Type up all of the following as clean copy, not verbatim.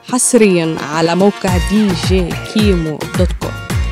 حصريا على موقع djkimo.com.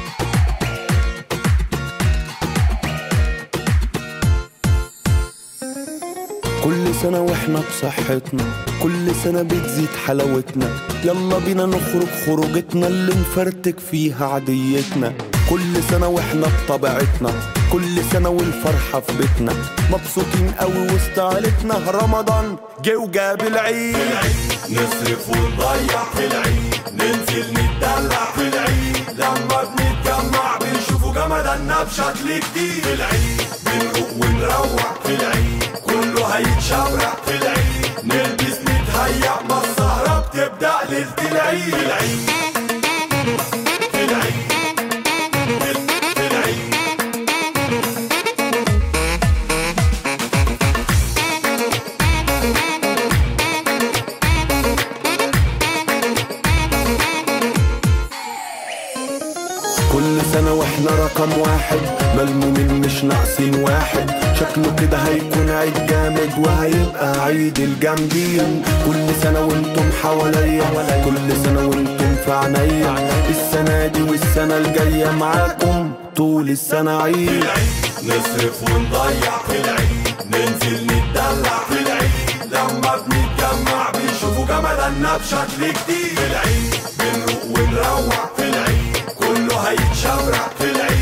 كل سنة واحنا بصحتنا، كل سنة بتزيد حلاوتنا، يلا بينا نخرج خروجتنا اللي نفرتك فيها عاديتنا. كل سنة واحنا بطبيعتنا، كل سنة والفرحة في بيتنا، مبسوطين قوي وسط عيلتنا. رمضان جه وجاب العيد، نصرف ونضيع في العيد، ننزل نتدلع في العيد، لما بنتجمع بنشوفوا جمداننا بشكل جديد. في العيد بنروق ونروق في العيد، كله هيتشبرق في العيد، نلبس نتهيأ ما السهرة بتبدأ ليلة العيد. في العيد في العيد في العيد كل سنة واحنا رقم واحد، ملمومين مش ناقصين واحد، شكله كده هيكون عيد جامد وهيبقى عيد الجامدين. كل سنة وانتم حواليا، كل سنة وانتم في عينيا، السنة دي والسنة الجاية معاكم طول السنة عيد. نصرف ونضيع في العيد، ننزل نتدلع في العيد، لما بنتجمع بنشوفوا جمداننا بشكل جديد. في العيد بنروق ونروق في العيد، كله هيتشبرق في العيد،